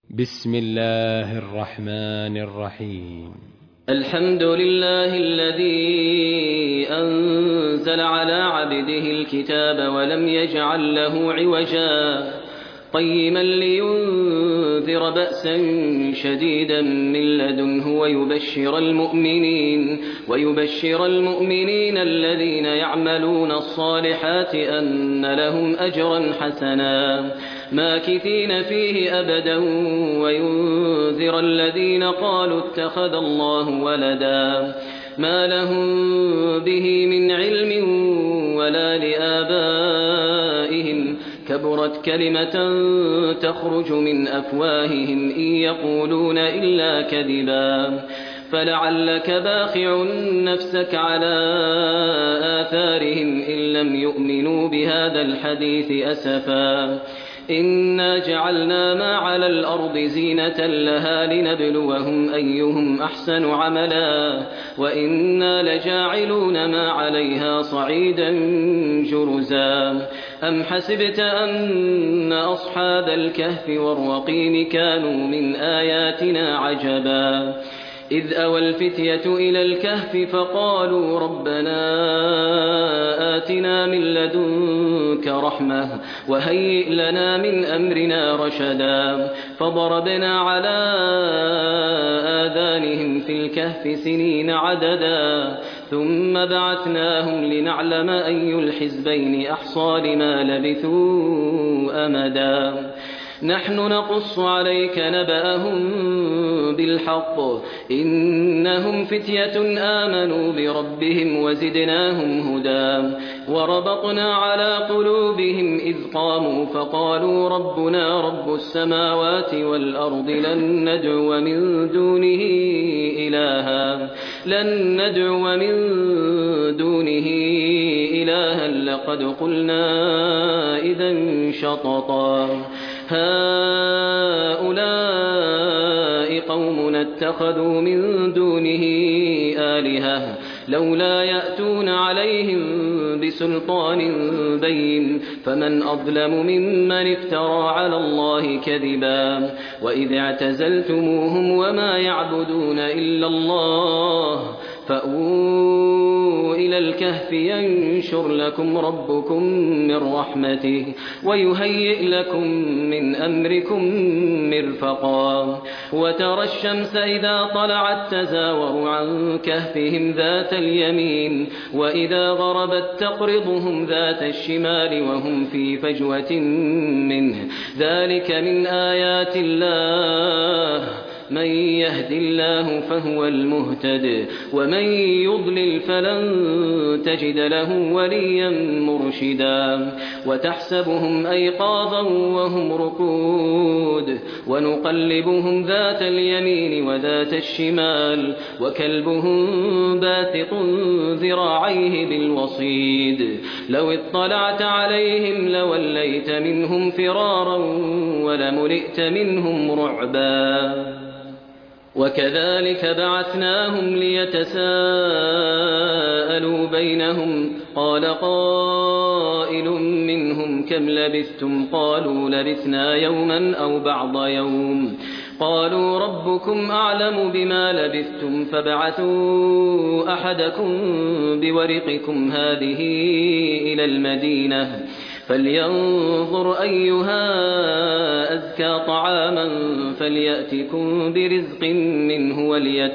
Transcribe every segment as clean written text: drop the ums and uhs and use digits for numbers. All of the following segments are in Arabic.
بسم الله الرحمن الرحيم. الحمد لله الذي أنزل على عبده الكتاب ولم يجعل له عوجا قيما لينذر بأسا شديدا من لدنه ويبشر المؤمنين الذين يعملون الصالحات أن لهم أجرا حسنا ماكثين فيه أبدا وينذر الذين قالوا اتخذ الله ولدا ما لهم به من علم ولا لآبائهم كبرت كلمة تخرج من أفواههم إن يقولون إلا كذبا فلعلك باخع نفسك على آثارهم إن لم يؤمنوا بهذا الحديث أسفا إنا جعلنا ما على الأرض زينة لها لنبلوهم أيهم أحسن عملا وإنا لجاعلون ما عليها صعيدا جرزا أم حسبت أن أصحاب الكهف والرقيم كانوا من آياتنا عجبا إذ أوى الفتية إلى الكهف فقالوا ربنا آتنا من لدنك رحمة وهيئ لنا من أمرنا رشدا فضربنا على آذانهم في الكهف سنين عددا ثم بعثناهم لنعلم أي الحزبين أحصى لما لبثوا أمدا نحن نقص عليك نبأهم بالحق إنهم فتية آمنوا بربهم وزدناهم هدى وربطنا على قلوبهم إذ قاموا فقالوا ربنا رب السماوات والأرض لن ندعو من دونه إلها لقد قلنا إذا شططا هؤلاء قومنا اتخذوا من دونه آلهة لولا يأتون عليهم بسلطان بين فمن أظلم ممن افترى على الله كذبا وإذ اعتزلتموهم وما يعبدون إلا الله فأووا إلى الكهف ينشر لكم ربكم من رحمته ويهيئ لكم من أمركم مرفقا وترى الشمس إذا طلعت تزاور عن كهفهم ذات اليمين وإذا غربت تقرضهم ذات الشمال وهم في فجوة منه ذلك من آيات الله من يهد الله فهو المهتد ومن يضلل فلن تجد له وليا مرشدا وتحسبهم أيقاظا وهم رقود ونقلبهم ذات اليمين وذات الشمال وكلبهم باسط ذراعيه بالوصيد لو اطلعت عليهم لوليت منهم فرارا ولملئت منهم رعبا وكذلك بعثناهم ليتساءلوا بينهم قال قائل منهم كم لبثتم قالوا لبثنا يوما أو بعض يوم قالوا ربكم أعلم بما لبثتم فابعثوا أحدكم بورقكم هذه إلى المدينة فلينظر أيها أزكى طعاما فليأتكم برزق منه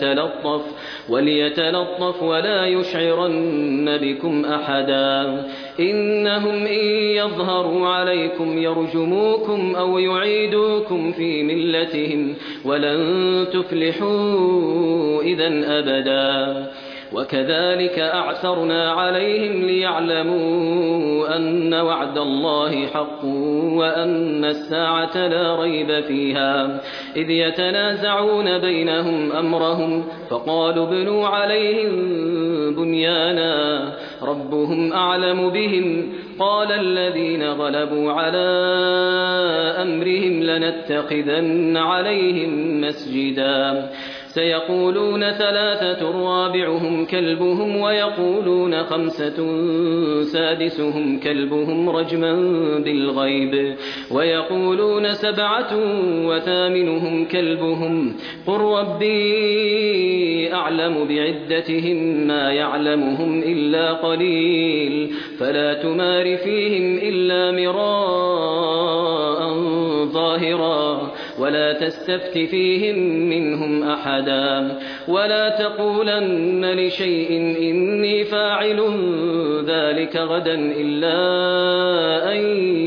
وليتلطف ولا يشعرن بكم أحدا إنهم إن يظهروا عليكم يرجموكم أو يعيدوكم في ملتهم ولن تفلحوا إذن أبدا وكذلك أعثرنا عليهم ليعلموا أن وعد الله حق وأن الساعة لا ريب فيها إذ يتنازعون بينهم أمرهم فقالوا ابنوا عليهم بنيانا ربهم أعلم بهم قال الذين غلبوا على أمرهم لنتخذن عليهم مسجدا سيقولون 3 رابعهم كلبهم ويقولون 5 سادسهم كلبهم رجما بالغيب ويقولون 7 وثامنهم كلبهم قل ربي أعلم بعدتهم ما يعلمهم إلا قليل فلا تمار فيهم إلا مراء ظاهرا ولا تستفت فيهم منهم أحدا ولا تقولن لشيء إني فاعل ذلك غدا إلا أن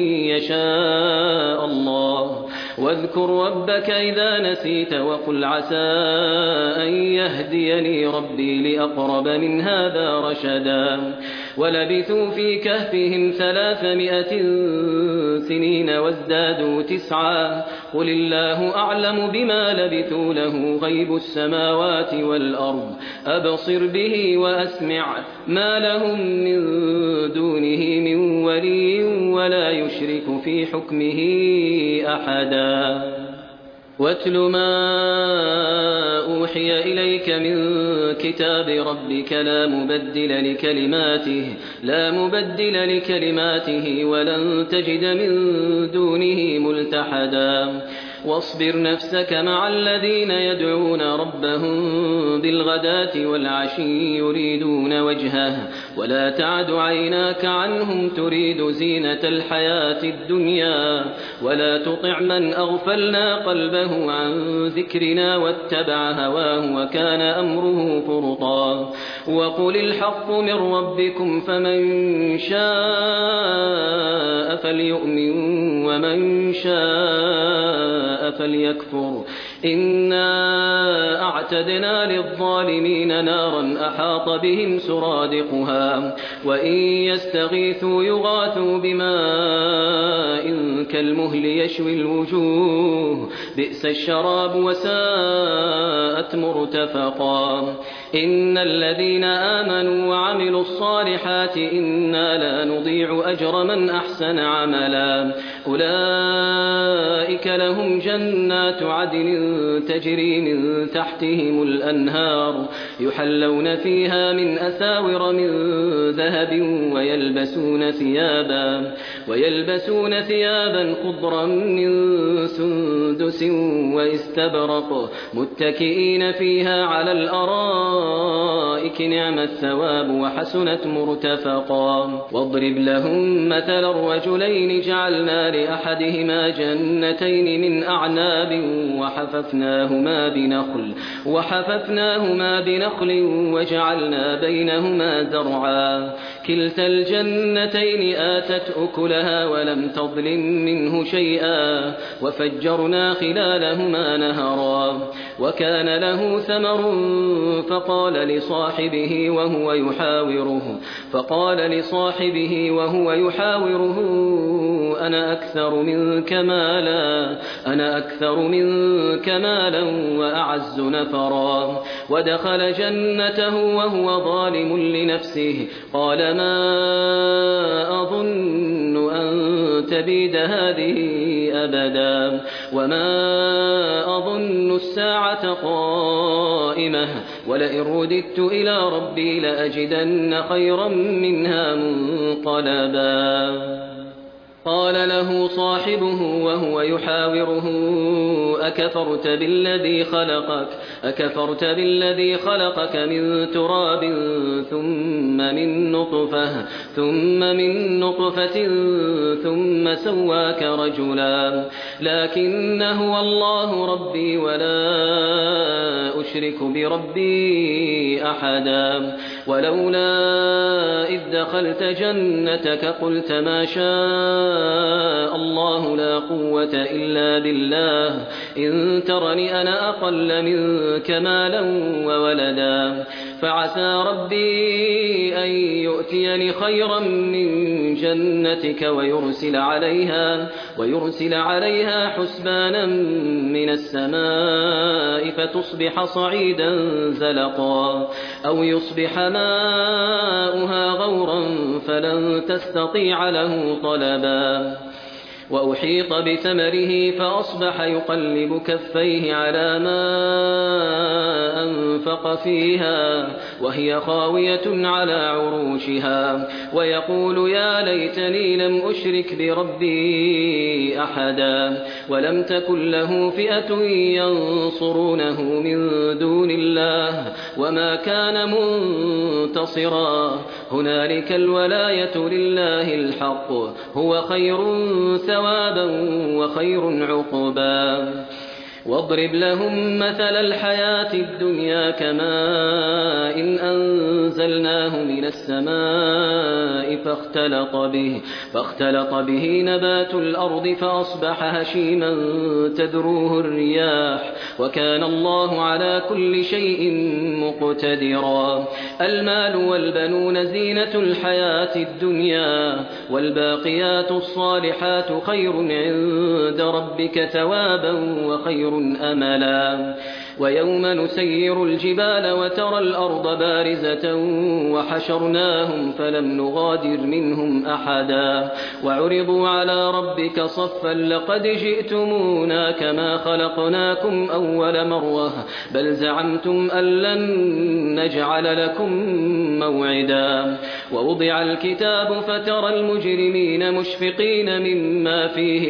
يشاء الله واذكر ربك إذا نسيت وقل عسى أن يهديني ربي لأقرب من هذا رشدا ولبثوا في كهفهم 300 سنين وازدادوا 9 قل الله أعلم بما لبثوا له غيب السماوات والأرض أبصر به وأسمع ما لهم من دونه من ولي ولا يشرك في حكمه أحدا واتل ما أوحي إليك من كتاب ربك لا مبدل لكلماته ولن تجد من دونه ملتحدا واصبر نفسك مع الذين يدعون ربهم بالغداة والعشي يريدون وجهه ولا تعد عيناك عنهم تريد زينة الحياة الدنيا ولا تطع من أغفلنا قلبه عن ذكرنا واتبع هواه وكان أمره فرطا وقل الحق من ربكم فمن شاء فليؤمن ومن شاء فليكفر إنا أعتدنا للظالمين نارا أحاط بهم سرادقها وإن يستغيثوا يغاثوا بماء كالمهل يشوي الوجوه بئس الشراب وساءت مرتفقا إن الذين آمنوا وعملوا الصالحات إنا لا نضيع أجر من أحسن عملا أولئك لهم جنات عدن تجري من تحتهم الأنهار يحلون فيها من أساور من ذهب ويلبسون ثيابا خضرا من سندس واستبرق متكئين فيها على الأرائك نعم الثواب وحسنت مرتفقا واضرب لهم مثل الرجلين جعلنا لأحدهما جنتين من أعناب وحففناهما بنخل وجعلنا بينهما زرعا كلتا الجنتين آتت أكلها ولم تظلم منه شيئا وفجرنا خلالهما نهرا وكان له ثمر فقال لصاحبه وهو يحاوره أنا أكثر منك مالا وأعز نفرا ودخل جنته وهو ظالم لنفسه قال ما أظن أن تبيد هذه أبدا وما أظن الساعة قائمة ولئن رددت إلى ربي لأجدن خيرا منها منقلبا قال له صاحبه وهو يحاوره أكفرت بالذي خلقك من تراب ثم من نطفة ثم سواك رجلا لكن هو الله ربي ولا أشرك بربي أحدا ولولا إذ دخلت جنتك قلت ما شاء الله لا قوة إلا بالله إن ترني أنا أقل منك مالا وولدا فعسى ربي أن يؤتيني خيرا من جنتك ويرسل عليها حسبانا من السماء فتصبح صعيدا زلقا أو يصبح ماؤها غورا فلن تستطيع له طلبا وأحيط بثمره فأصبح يقلب كفيه على ما أنفق فيها وهي خاوية على عروشها ويقول يا ليتني لم أشرك بربي أحدا ولم تكن له فئة ينصرونه من دون الله وما كان منتصرا هنالك الولاية لله الحق هو خير ثوابا وخير عقبا واضرب لهم مثل الحياة الدنيا كماء إن أنزلناه من السماء فاختلط به نبات الأرض فأصبح هشيما تذروه الرياح وكان الله على كل شيء مقتدرا المال والبنون زينة الحياة الدنيا والباقيات الصالحات خير عند ربك ثوابا وخير أملا ويوم نسير الجبال وترى الأرض بارزة وحشرناهم فلم نغادر منهم أحدا وعرضوا على ربك صفا لقد جئتمونا كما خلقناكم أول مرة بل زعمتم أن لن نجعل لكم موعدا ووضع الكتاب فترى المجرمين مشفقين مما فيه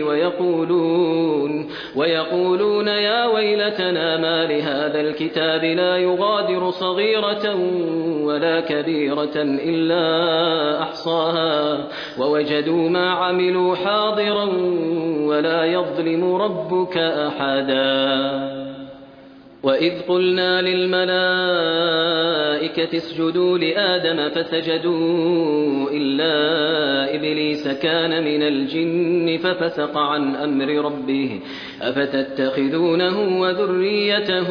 ويقولون يا ويلتنا ما لهذا الكتاب لا يغادر صغيرة ولا كبيرة إلا أحصاها ووجدوا ما عملوا حاضرا ولا يظلم ربك أحدا وإذ قلنا للملائكة اسجدوا لآدم فسجدوا إلا إبليس كان من الجن ففسق عن أمر ربه أفتتخذونه وذريته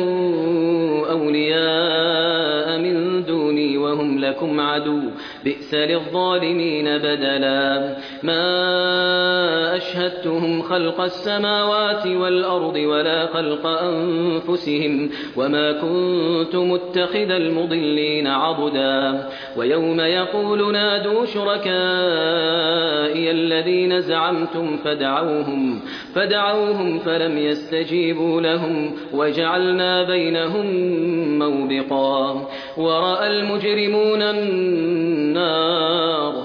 أولياء من دوني وهم لكم عدو بئس للظالمين بدلا ما أشهدتهم خلق السماوات والأرض ولا خلق أنفسهم وما كنت متخذ المضلين عضدا ويوم يقول نادوا شركائي الذين زعمتم فدعوهم فلم يستجيبوا لهم وجعلنا بينهم موبقا ورأى المجرمون النار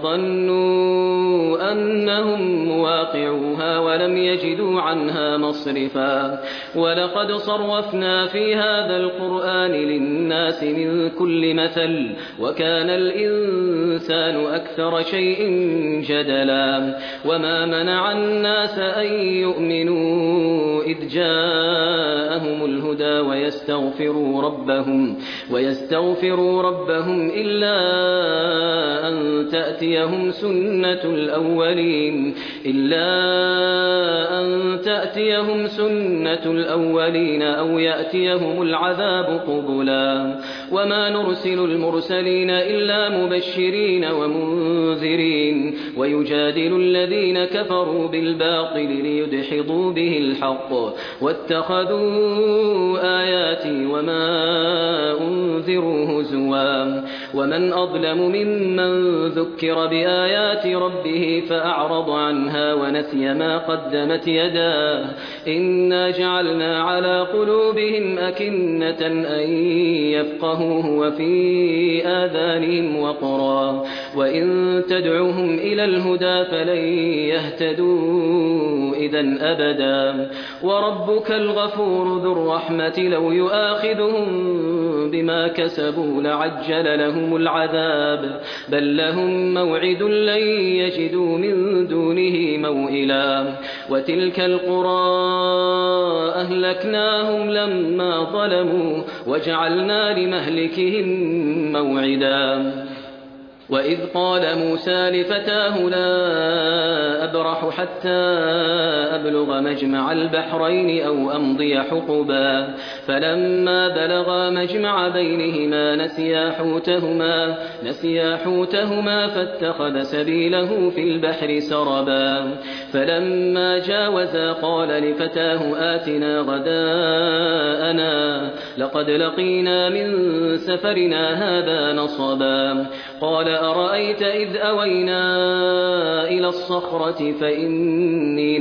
فظنوا أنهم مواقعوها ولم يجدوا عنها مصرفا ولقد صرفنا في هذا القرآن للناس من كل مثل وكان الإنسان أكثر شيء جدلا وما منع الناس أن يؤمنوا إذ جاءهم الهدى ويستغفروا ربهم إلا أن تأتيهم سنة الأولين أو يأتيهم العذاب قبلا وما نرسل المرسلين إلا مبشرين ومنذرين ويجادل الذين كفروا بالباطل ليدحضوا به الحق واتخذوا آياتي وما أنذروا هزوا ومن أظلم ممن ذكر بآيات ربه فأعرض عنها ونسي ما قدمت يداه إنا جعلنا على قلوبهم أكنة أن يفقهوه وفي آذانهم وقرا وإن تدعوهم إلى الهدى فلن يهتدوا إذا أبدا وربك الغفور ذو الرحمة لو يؤاخذهم بما كسبوا لعجل لهم العذاب بل لهم موعد لن يجدوا من دونه موئلا وتلك القرى أهلكناهم لما ظلموا وجعلنا لمهلكهم موعدا وإذ قال موسى لفتاه لا أبرح حتى أبلغ مجمع البحرين أو أمضي حقبا فلما بلغا مجمع بينهما نسيا حوتهما فاتخذ سبيله في البحر سربا فلما جاوزا قال لفتاه آتنا غداءنا لقد لقينا من سفرنا هذا نصبا قال أرأيت إذ أوينا إلى الصخرة فإني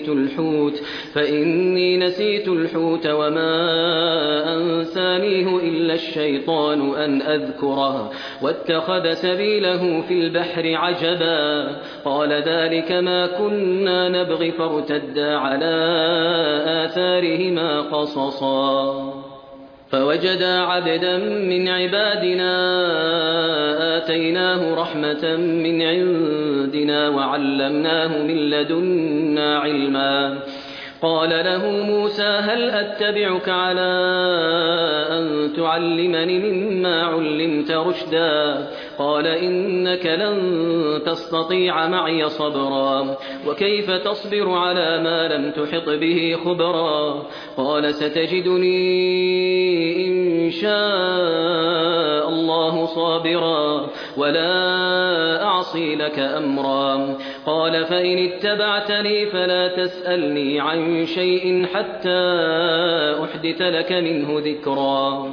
نسيت الحوت وما أنسانيه إلا الشيطان أن أذكره واتخذ سبيله في البحر عجبا قال ذلك ما كنا نبغي فارتدا على آثارهما قصصا فوجدا عبدا من عبادنا آتيناه رحمة من عندنا وعلمناه من لدنا علما قال له موسى هل أتبعك على أن تعلمني مما علمت رشدا قال إنك لن تستطيع معي صبرا وكيف تصبر على ما لم تحط به خبرا قال ستجدني إن شاء الله صابرا ولا أعصي لك أمرا قال فإن اتبعتني فلا تسألني عن شيء حتى أحدث لك منه ذكرا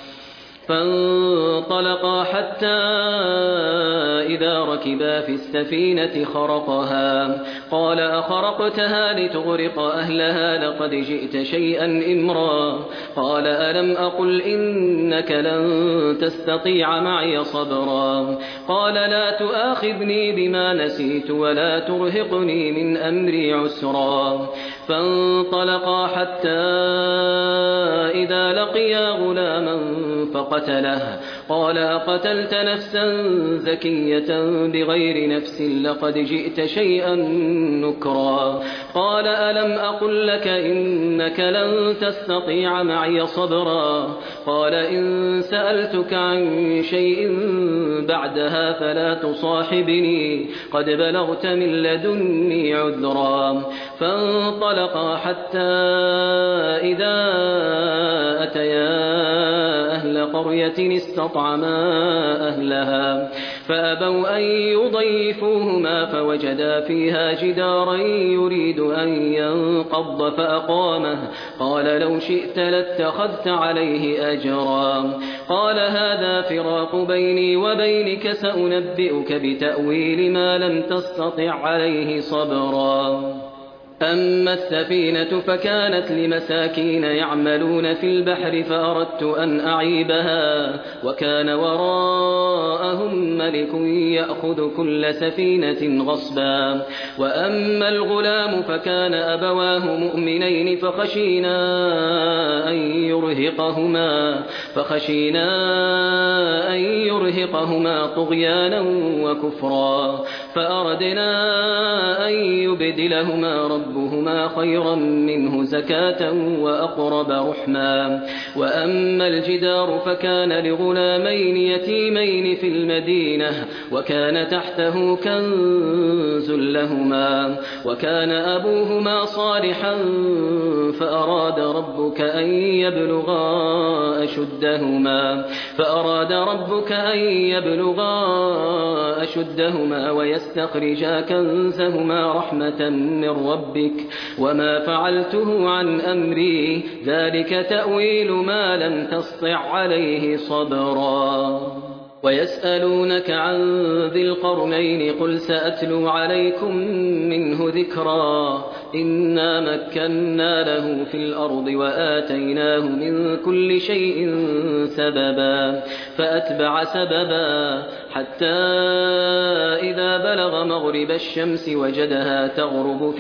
فانطلقا حتى إذا ركبا في السفينة خرقها قال أخرقتها لتغرق أهلها لقد جئت شيئا إمرا قال ألم أقل إنك لن تستطيع معي صبرا قال لا تؤاخذني بما نسيت ولا ترهقني من أمري عسرا فانطلقا حتى إذا لقيا غلاما فقتله قال أقتلت نفسا زكية بغير نفس لقد جئت شيئا نكرا قال ألم أقل لك إنك لن تستطيع معي صبرا قال إن سألتك عن شيء بعدها فلا تصاحبني قد بلغت من لدني عذرا فانطلقا حتى إذا أتيا أهل قرية استطعما أهلها فأبوا أن يضيفوهما فوجدا فيها جدارا يريد أن ينقض فأقامه قال لو شئت لاتخذت عليه أجرا قال هذا فراق بيني وبينك سأنبئك بتأويل ما لم تستطع عليه صبرا أما السفينة فكانت لمساكين يعملون في البحر فأردت أن أعيبها وكان وراءهم ملك يأخذ كل سفينة غصبا وأما الغلام فكان أبواه مؤمنين فخشينا أن يرهقهما طغيانا وكفرا فأردنا أن يبدلهما ربهما خيرا منه زكاة وأقرب رحما وأما الجدار فكان لغلامين يتيمين في المدينة وكان تحته كنز لهما وكان أبوهما صالحا فأراد ربك أن يبلغا أشدهما ويستخرجا كنزهما رحمة من ربك وما فعلته عن أمري ذلك تأويل ما لم تسطع عليه صبرا ويسألونك عن ذي القرنين قل سأتلو عليكم منه ذكرا إنا مكنا له في الأرض وآتيناه من كل شيء سببا فأتبع سببا حتى إذا بلغ مغرب الشمس وجدها تغرب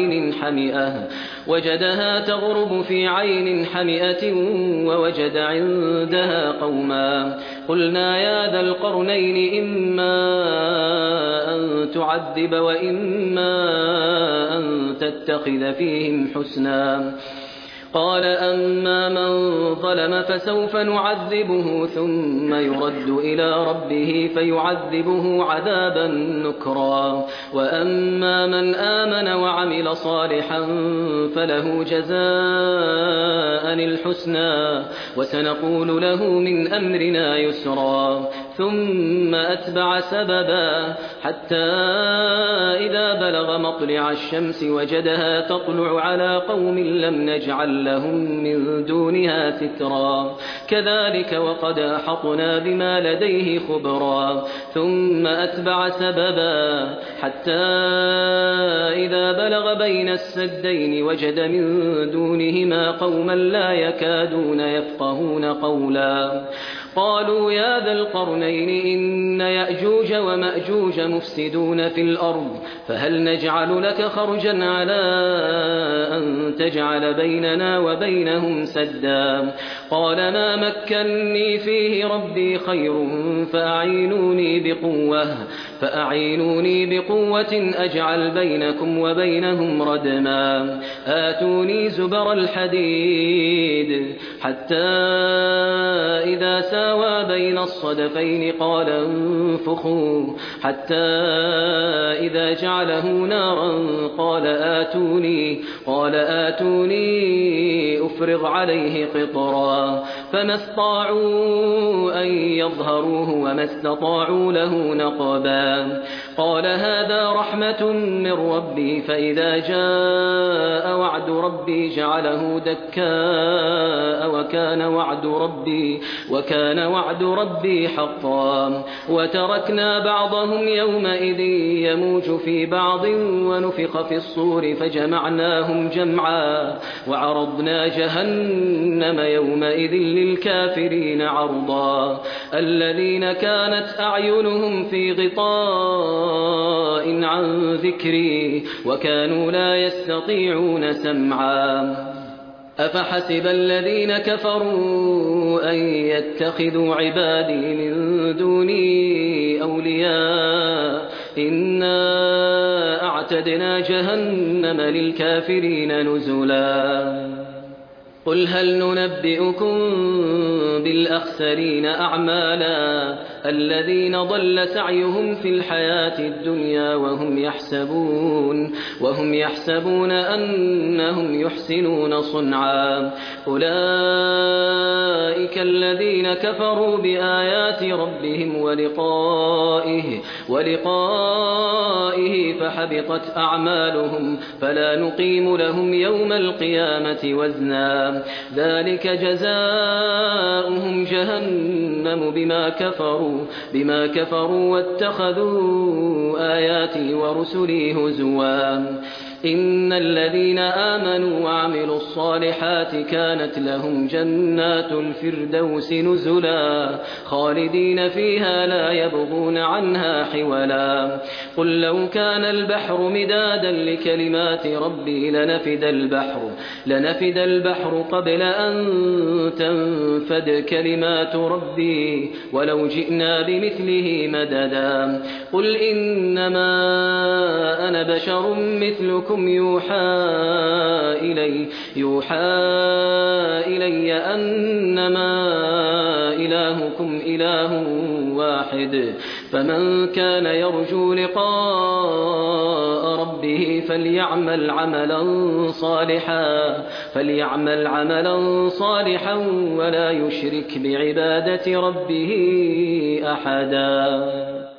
في عين حمئة ووجد عندها قوما قلنا يا ذا القرنين إما أن تعذب وإما أن تتخذ فيهم حسنا قال أما من ظلم فسوف نعذبه ثم يرد إلى ربه فيعذبه عذابا نكرا وأما من آمن وعمل صالحا فله جزاء الحسنى وسنقول له من أمرنا يسرا ثم أتبع سببا حتى إذا بلغ مطلع الشمس وجدها تطلع على قوم لم نجعل لهم من دونها سترا كذلك وقد أحطنا بما لديه خبرا ثم أتبع سببا حتى إذا بلغ بين السدين وجد من دونهما قوما لا يكادون يفقهون قولا قالوا يا ذا القرنين إن يأجوج ومأجوج مفسدون في الأرض فهل نجعل لك خرجا على أن تجعل بيننا وبينهم سدا قال ما مكني فيه ربي خير فأعينوني بقوة أجعل بينكم وبينهم ردما آتوني زبر الحديد حتى إذا ساوى بين الصدفين قال انفخوا حتى إذا جعله نارا قال آتوني أفرغ عليه قطرا فما استطاعوا أن يظهروه وما استطاعوا له نقبا قال هذا رحمة من ربي فإذا جاء وعد ربي جعله دكاء وكان وعد ربي حقا وتركنا بعضهم يومئذ يموج في بعض ونفخ في الصور فجمعناهم جمعا وعرضنا جهنم يومئذ للكافرين عرضا الذين كانت أعينهم في غطاء عن ذكري وكانوا لا يستطيعون سمعا أفحسب الذين كفروا أن يتخذوا عبادي من دوني أولياء إنا أعتدنا جهنم للكافرين نزلا قل هل ننبئكم بالأخسرين أعمالا الذين ضل سعيهم في الحياة الدنيا وهم يحسبون أنهم يحسنون صنعا أولئك الذين كفروا بآيات ربهم ولقائه فحبطت أعمالهم فلا نقيم لهم يوم القيامة وزنا ذلك جزاؤهم جهنم بما كفروا واتخذوا آياتي ورسلي هزوا إن الذين آمنوا وعملوا الصالحات كانت لهم جنات الفردوس نزلا خالدين فيها لا يبغون عنها حولا قل لو كان البحر مدادا لكلمات ربي لنفد البحر قبل أن تنفد كلمات ربي ولو جئنا بمثله مددا قل إنما أنا بشر مثلكم يوحى إلي أنما إلهكم إله واحد فمن كان يرجو لقاء ربه فليعمل عملا صالحا ولا يشرك بعبادة ربه أحدا